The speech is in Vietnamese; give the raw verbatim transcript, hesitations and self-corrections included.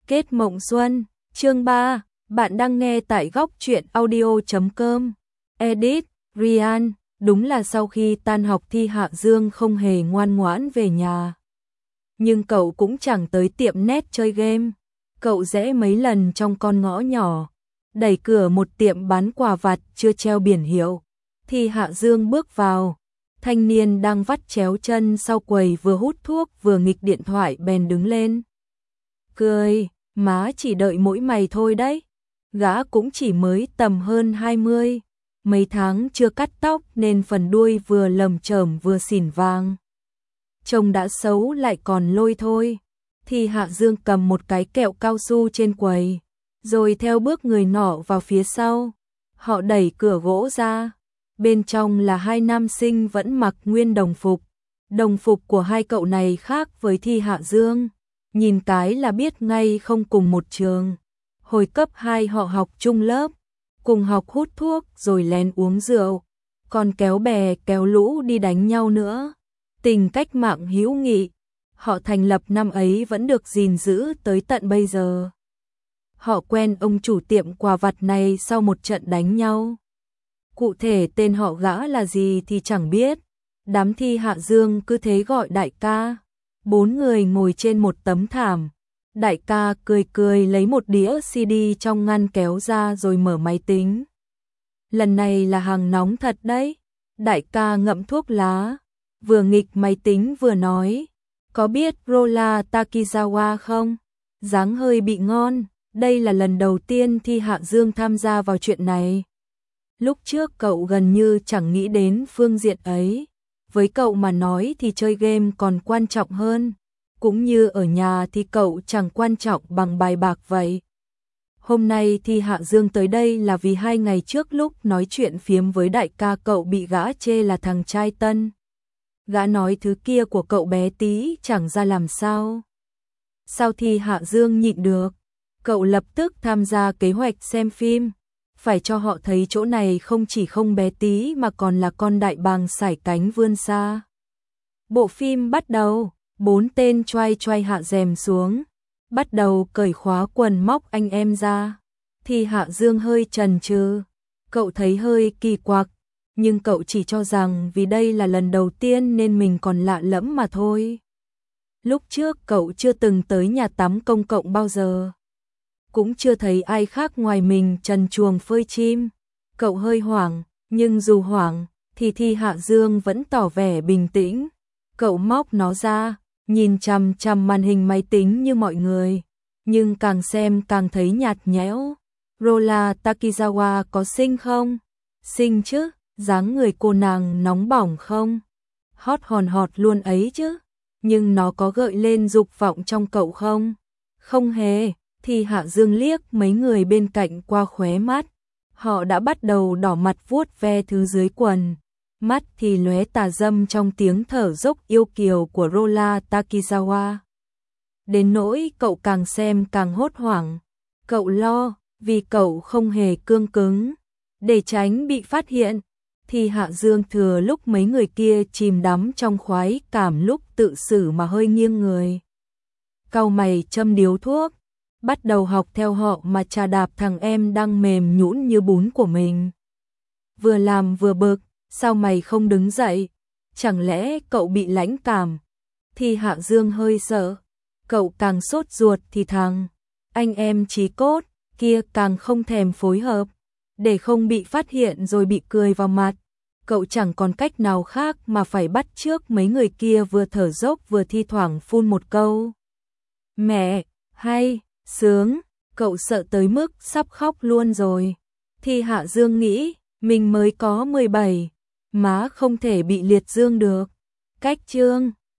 Kết mộng xuân, chương ba, bạn đang nghe tại góc truyện audio chấm com. Edit, Ryan, đúng là sau khi tan học Thi Hạ Dương không hề ngoan ngoãn về nhà. Nhưng cậu cũng chẳng tới tiệm net chơi game. Cậu rẽ mấy lần trong con ngõ nhỏ, đẩy cửa một tiệm bán quà vặt chưa treo biển hiệu. Thi Hạ Dương bước vào. Thanh niên đang vắt chéo chân sau quầy vừa hút thuốc vừa nghịch điện thoại bèn đứng lên. Cười, má chỉ đợi mỗi mày thôi đấy. Gã cũng chỉ mới tầm hơn hai mươi, mấy tháng chưa cắt tóc nên phần đuôi vừa lầm chởm vừa xỉn vàng. Trông đã xấu lại còn lôi thôi. Thì Hạ Dương cầm một cái kẹo cao su trên quầy, rồi theo bước người nọ vào phía sau. Họ đẩy cửa gỗ ra. Bên trong là hai nam sinh vẫn mặc nguyên đồng phục. Đồng phục của hai cậu này khác với Thi Hạ Dương. Nhìn cái là biết ngay không cùng một trường. Hồi cấp hai họ học chung lớp, cùng học hút thuốc rồi lén uống rượu, còn kéo bè kéo lũ đi đánh nhau nữa. Tình cách mạng hữu nghị họ thành lập năm ấy vẫn được gìn giữ tới tận bây giờ. Họ quen ông chủ tiệm quà vặt này sau một trận đánh nhau. Cụ thể tên họ gã là gì thì chẳng biết. Đám Thi Hạ Dương cứ thế gọi đại ca. Bốn người ngồi trên một tấm thảm. Đại ca cười cười lấy một đĩa xê đê trong ngăn kéo ra rồi mở máy tính. Lần này là hàng nóng thật đấy. Đại ca ngậm thuốc lá, vừa nghịch máy tính vừa nói. Có biết Rola Takizawa không? Dáng hơi bị ngon. Đây là lần đầu tiên Thi Hạ Dương tham gia vào chuyện này. Lúc trước cậu gần như chẳng nghĩ đến phương diện ấy. Với cậu mà nói thì chơi game còn quan trọng hơn. Cũng như ở nhà thì cậu chẳng quan trọng bằng bài bạc vậy. Hôm nay thì Hạ Dương tới đây là vì hai ngày trước lúc nói chuyện phiếm với đại ca cậu bị gã chê là thằng trai tân. Gã nói thứ kia của cậu bé tí chẳng ra làm sao. Sao thì Hạ Dương nhịn được. Cậu lập tức tham gia kế hoạch xem phim. Phải cho họ thấy chỗ này không chỉ không bé tí mà còn là con đại bàng sải cánh vươn xa. Bộ phim bắt đầu. Bốn tên choai choai hạ rèm xuống, bắt đầu cởi khóa quần móc anh em ra. Thì Hạ Dương hơi chần chừ, cậu thấy hơi kỳ quặc, nhưng cậu chỉ cho rằng vì đây là lần đầu tiên nên mình còn lạ lẫm mà thôi. Lúc trước cậu chưa từng tới nhà tắm công cộng bao giờ, cũng chưa thấy ai khác ngoài mình trần truồng phơi chim. Cậu hơi hoảng, nhưng dù hoảng thì Thi Hạ Dương vẫn tỏ vẻ bình tĩnh. Cậu móc nó ra, nhìn chằm chằm màn hình máy tính như mọi người, nhưng càng xem càng thấy nhạt nhẽo. Rola Takizawa có xinh không? Xinh chứ, dáng người cô nàng nóng bỏng không? Hot hòn hot luôn ấy chứ, nhưng nó có gợi lên dục vọng trong cậu không? Không hề. Thì Hạ Dương liếc mấy người bên cạnh qua khóe mắt, họ đã bắt đầu đỏ mặt vuốt ve thứ dưới quần. Mắt thì lóe tà dâm trong tiếng thở dốc yêu kiều của Rola Takizawa. Đến nỗi cậu càng xem càng hốt hoảng. Cậu lo, vì cậu không hề cương cứng. Để tránh bị phát hiện, thì Hạ Dương thừa lúc mấy người kia chìm đắm trong khoái cảm lúc tự xử mà hơi nghiêng người. Cau mày châm điếu thuốc, bắt đầu học theo họ mà chà đạp thằng em đang mềm nhũn như bún của mình. Vừa làm vừa bực. Sao mày không đứng dậy? Chẳng lẽ cậu bị lãnh cảm? Thì Hạ Dương hơi sợ. Cậu càng sốt ruột thì thằng anh em chí cốt kia càng không thèm phối hợp. Để không bị phát hiện rồi bị cười vào mặt, cậu chẳng còn cách nào khác mà phải bắt chước mấy người kia vừa thở dốc vừa thi thoảng phun một câu. Mẹ, hay, sướng, cậu sợ tới mức sắp khóc luôn rồi. Thì Hạ Dương nghĩ, mình mới có mười bảy. Má không thể bị liệt dương được. Cách chương